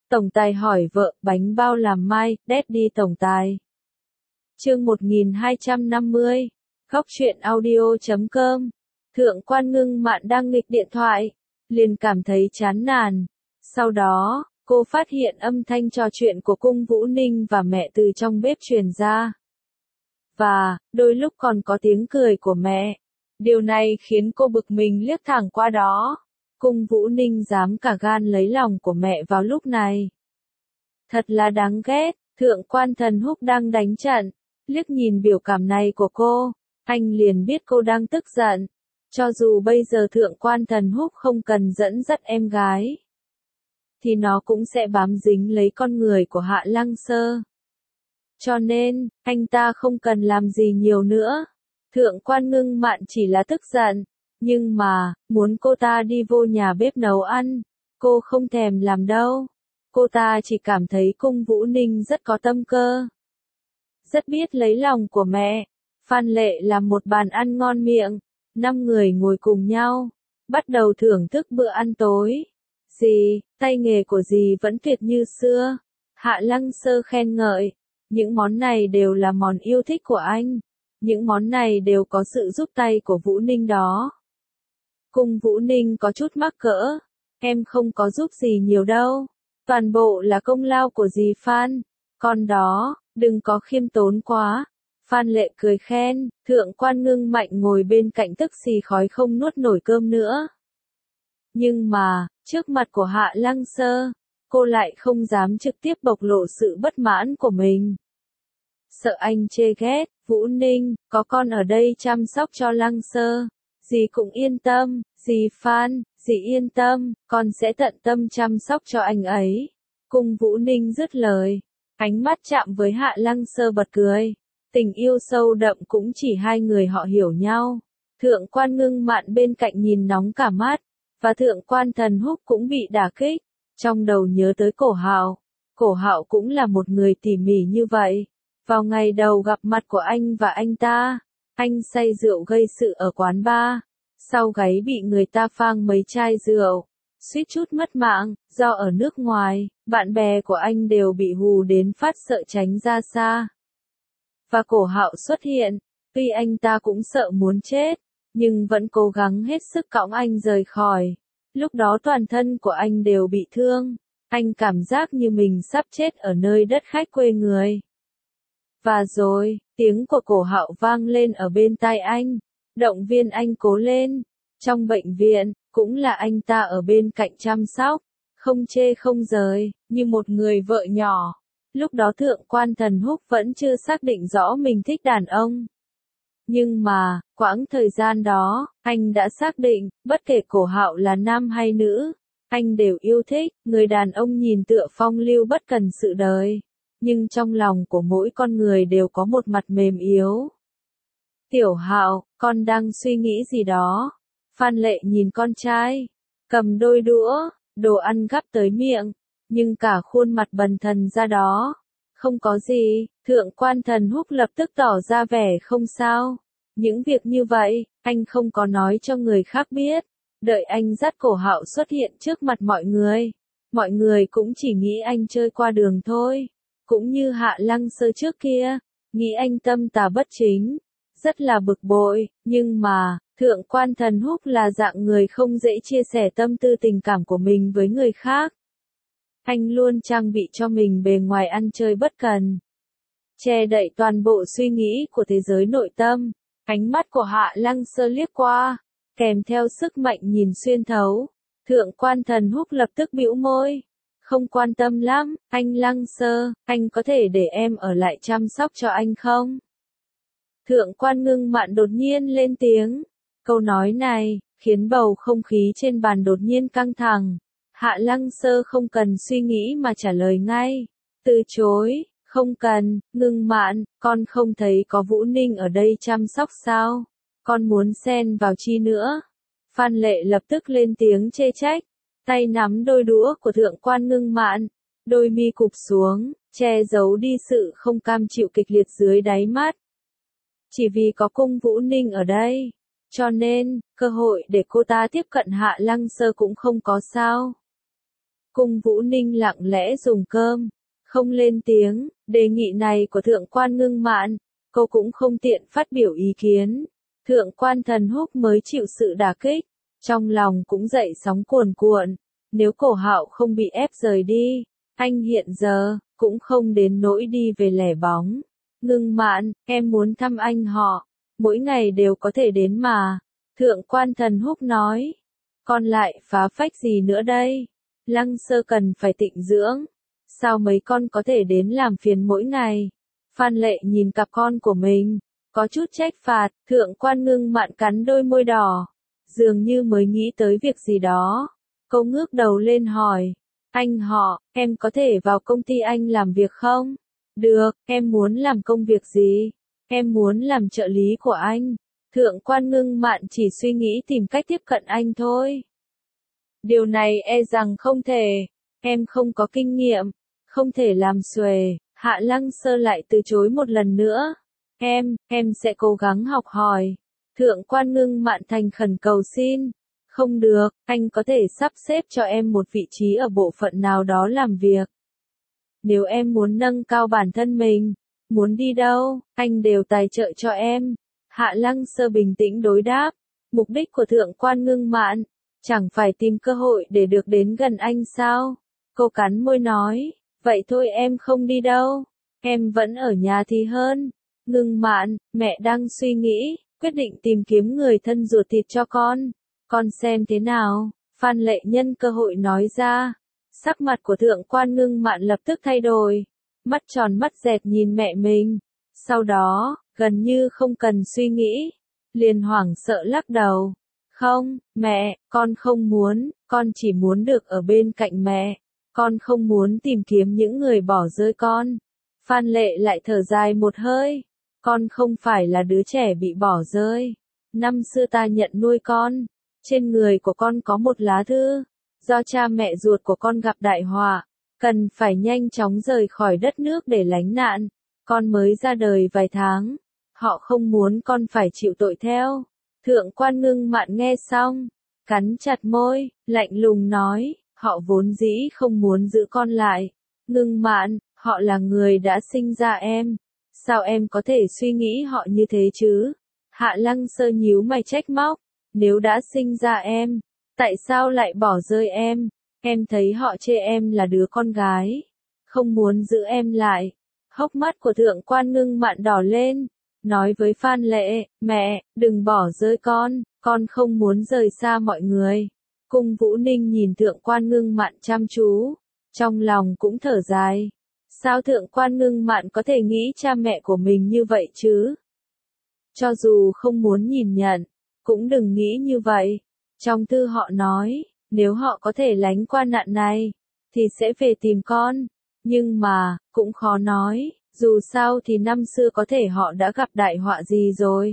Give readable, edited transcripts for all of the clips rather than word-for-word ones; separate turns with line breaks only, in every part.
Tổng tài hỏi vợ, bánh bao làm mai, Daddy tổng tài. Chương 1250. Góc truyện audio.com. Thượng quan Ngưng Mạn đang nghịch điện thoại, liền cảm thấy chán nản. Sau đó, cô phát hiện âm thanh trò chuyện của Cung Vũ Ninh và mẹ từ trong bếp truyền ra. Và, đôi lúc còn có tiếng cười của mẹ. Điều này khiến cô bực mình liếc thẳng qua đó. Cung Vũ Ninh dám cả gan lấy lòng của mẹ vào lúc này. Thật là đáng ghét, Thượng quan Thần Húc đang đánh trận. Liếc nhìn biểu cảm này của cô, anh liền biết cô đang tức giận. Cho dù bây giờ Thượng quan Thần Húc không cần dẫn dắt em gái, thì nó cũng sẽ bám dính lấy con người của Hạ Lăng Sơ. Cho nên, anh ta không cần làm gì nhiều nữa. Thượng quan Ngưng Mạn chỉ là tức giận, nhưng mà, muốn cô ta đi vô nhà bếp nấu ăn, cô không thèm làm đâu. Cô ta chỉ cảm thấy Cung Vũ Ninh rất có tâm cơ, rất biết lấy lòng của mẹ. Phan Lệ làm một bàn ăn ngon miệng, 5 người ngồi cùng nhau, bắt đầu thưởng thức bữa ăn tối. Dì, tay nghề của dì vẫn tuyệt như xưa. Hạ Lăng Sơ khen ngợi, những món này đều là món yêu thích của anh. Những món này đều có sự giúp tay của Vũ Ninh đó. Cung Vũ Ninh có chút mắc cỡ, em không có giúp gì nhiều đâu. Toàn bộ là công lao của dì Phan. Con đó, đừng có khiêm tốn quá. Phan Lệ cười khen, Thượng quan Ngưng Mạnh ngồi bên cạnh tức xì khói không nuốt nổi cơm nữa. Nhưng mà, trước mặt của Hạ Lăng Sơ, cô lại không dám trực tiếp bộc lộ sự bất mãn của mình. Sợ anh chê ghét, Vũ Ninh, có con ở đây chăm sóc cho Lăng Sơ. Dì cũng yên tâm, dì Phan, dì yên tâm, con sẽ tận tâm chăm sóc cho anh ấy. Cung Vũ Ninh dứt lời, ánh mắt chạm với Hạ Lăng Sơ bật cười. Tình yêu sâu đậm cũng chỉ hai người họ hiểu nhau. Thượng quan Ngưng Mạn bên cạnh nhìn nóng cả mắt, và Thượng quan Thần Húc cũng bị đả kích. Trong đầu nhớ tới Cổ Hạo. Cổ Hạo cũng là một người tỉ mỉ như vậy. Vào ngày đầu gặp mặt của anh và anh ta, anh say rượu gây sự ở quán bar, sau gáy bị người ta phang mấy chai rượu, suýt chút mất mạng. Do ở nước ngoài, bạn bè của anh đều bị hù đến phát sợ tránh ra xa. Và Cổ Hạo xuất hiện, tuy anh ta cũng sợ muốn chết, nhưng vẫn cố gắng hết sức cõng anh rời khỏi. Lúc đó toàn thân của anh đều bị thương, anh cảm giác như mình sắp chết ở nơi đất khách quê người. Và rồi, tiếng của Cổ Hạo vang lên ở bên tai anh, động viên anh cố lên. Trong bệnh viện, cũng là anh ta ở bên cạnh chăm sóc, không chê không rời, như một người vợ nhỏ. Lúc đó Thượng quan Thần Húc vẫn chưa xác định rõ mình thích đàn ông. Nhưng mà, quãng thời gian đó, anh đã xác định, bất kể Cổ Hạo là nam hay nữ, anh đều yêu thích. Người đàn ông nhìn tựa phong lưu bất cần sự đời, nhưng trong lòng của mỗi con người đều có một mặt mềm yếu. Tiểu Hạo, con đang suy nghĩ gì đó? Phan Lệ nhìn con trai, cầm đôi đũa, đồ ăn gắp tới miệng, nhưng cả khuôn mặt bần thần ra đó. Không có gì, Thượng quan Thần Húc lập tức tỏ ra vẻ không sao. Những việc như vậy, anh không có nói cho người khác biết. Đợi anh dắt Cổ Hạo xuất hiện trước mặt mọi người cũng chỉ nghĩ anh chơi qua đường thôi. Cũng như Hạ Lăng Sơ trước kia, nghĩ anh tâm tà bất chính, rất là bực bội. Nhưng mà, Thượng quan Thần Húc là dạng người không dễ chia sẻ tâm tư tình cảm của mình với người khác. Anh luôn trang bị cho mình bề ngoài ăn chơi bất cần, che đậy toàn bộ suy nghĩ của thế giới nội tâm. Ánh mắt của Hạ Lăng Sơ liếc qua, kèm theo sức mạnh nhìn xuyên thấu. Thượng quan Thần Húc lập tức bĩu môi. Không quan tâm lắm, anh Lăng Sơ, anh có thể để em ở lại chăm sóc cho anh không? Thượng quan Ngưng Mạn đột nhiên lên tiếng. Câu nói này, khiến bầu không khí trên bàn đột nhiên căng thẳng. Hạ Lăng Sơ không cần suy nghĩ mà trả lời ngay. Từ chối, không cần. Ngưng Mạn, con không thấy có Vũ Ninh ở đây chăm sóc sao? Con muốn xen vào chi nữa? Phan Lệ lập tức lên tiếng chê trách, tay nắm đôi đũa của Thượng quan Ngưng Mạn, đôi mi cụp xuống, che giấu đi sự không cam chịu kịch liệt dưới đáy mắt. Chỉ vì có Cung Vũ Ninh ở đây, cho nên, cơ hội để cô ta tiếp cận Hạ Lăng Sơ cũng không có sao. Cung Vũ Ninh lặng lẽ dùng cơm, không lên tiếng, đề nghị này của Thượng quan Ngưng Mạn, cô cũng không tiện phát biểu ý kiến. Thượng quan Thần Húc mới chịu sự đả kích, trong lòng cũng dậy sóng cuồn cuộn, nếu Cổ Hạo không bị ép rời đi, anh hiện giờ cũng không đến nỗi đi về lẻ bóng. Ngưng Mạn, em muốn thăm anh họ, mỗi ngày đều có thể đến mà. Thượng quan Thần Húc nói, con lại phá phách gì nữa đây? Lăng Sơ cần phải tịnh dưỡng, sao mấy con có thể đến làm phiền mỗi ngày? Phan Lệ nhìn cặp con của mình, có chút trách phạt. Thượng quan Ngưng Mạn cắn đôi môi đỏ, dường như mới nghĩ tới việc gì đó. Cô ngước đầu lên hỏi, anh họ, em có thể vào công ty anh làm việc không? Được, em muốn làm công việc gì? Em muốn làm trợ lý của anh. Thượng quan Ngưng Mạn chỉ suy nghĩ tìm cách tiếp cận anh thôi. Điều này e rằng không thể, em không có kinh nghiệm, không thể làm xuề. Hạ Lăng Sơ lại từ chối một lần nữa. Em sẽ cố gắng học hỏi. Thượng quan Ngưng Mạn thành khẩn cầu xin. Không được, anh có thể sắp xếp cho em một vị trí ở bộ phận nào đó làm việc. Nếu em muốn nâng cao bản thân mình, muốn đi đâu, anh đều tài trợ cho em. Hạ Lăng Sơ bình tĩnh đối đáp. Mục đích của Thượng quan Ngưng Mạn, chẳng phải tìm cơ hội để được đến gần anh sao? Cô cắn môi nói, vậy thôi em không đi đâu. Em vẫn ở nhà thì hơn. Ngưng Mạn, mẹ đang suy nghĩ, quyết định tìm kiếm người thân ruột thịt cho con. Con xem thế nào? Phan Lệ nhân cơ hội nói ra. Sắc mặt của Thượng quan Ngưng Mạn lập tức thay đổi. Mắt tròn mắt dẹt nhìn mẹ mình. Sau đó, gần như không cần suy nghĩ, liền hoảng sợ lắc đầu. Không, mẹ, con không muốn, con chỉ muốn được ở bên cạnh mẹ. Con không muốn tìm kiếm những người bỏ rơi con. Phan Lệ lại thở dài một hơi. Con không phải là đứa trẻ bị bỏ rơi. Năm xưa ta nhận nuôi con. Trên người của con có một lá thư. Do cha mẹ ruột của con gặp đại họa. Cần phải nhanh chóng rời khỏi đất nước để lánh nạn. Con mới ra đời vài tháng. Họ không muốn con phải chịu tội theo. Thượng quan Ngưng Mạn nghe xong, cắn chặt môi, lạnh lùng nói, họ vốn dĩ không muốn giữ con lại. Ngưng Mạn, họ là người đã sinh ra em. Sao em có thể suy nghĩ họ như thế chứ? Hạ Lăng Sơ nhíu mày trách móc, nếu đã sinh ra em, tại sao lại bỏ rơi em? Em thấy họ chê em là đứa con gái, không muốn giữ em lại. Hốc mắt của Thượng quan Ngưng Mạn đỏ lên, nói với Phan Lệ, mẹ, đừng bỏ rơi con không muốn rời xa mọi người. Cung Vũ Ninh nhìn Thượng quan Ngưng Mạn chăm chú, trong lòng cũng thở dài. Sao Thượng quan Ngưng Mạn có thể nghĩ cha mẹ của mình như vậy chứ? Cho dù không muốn nhìn nhận, cũng đừng nghĩ như vậy. Trong thư họ nói, nếu họ có thể lánh qua nạn này, thì sẽ về tìm con. Nhưng mà, cũng khó nói, dù sao thì năm xưa có thể họ đã gặp đại họa gì rồi.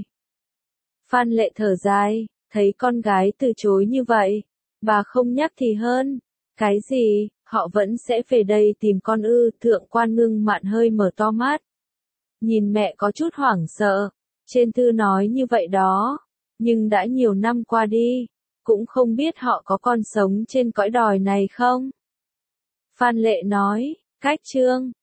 Phan Lệ thở dài, thấy con gái từ chối như vậy, bà không nhắc thì hơn. Cái gì, họ vẫn sẽ về đây tìm con ư? Thượng quan Ngưng Mạn hơi mở to mắt. Nhìn mẹ có chút hoảng sợ, trên thư nói như vậy đó, nhưng đã nhiều năm qua đi, cũng không biết họ có còn sống trên cõi đòi này không? Phan Lệ nói, cách chương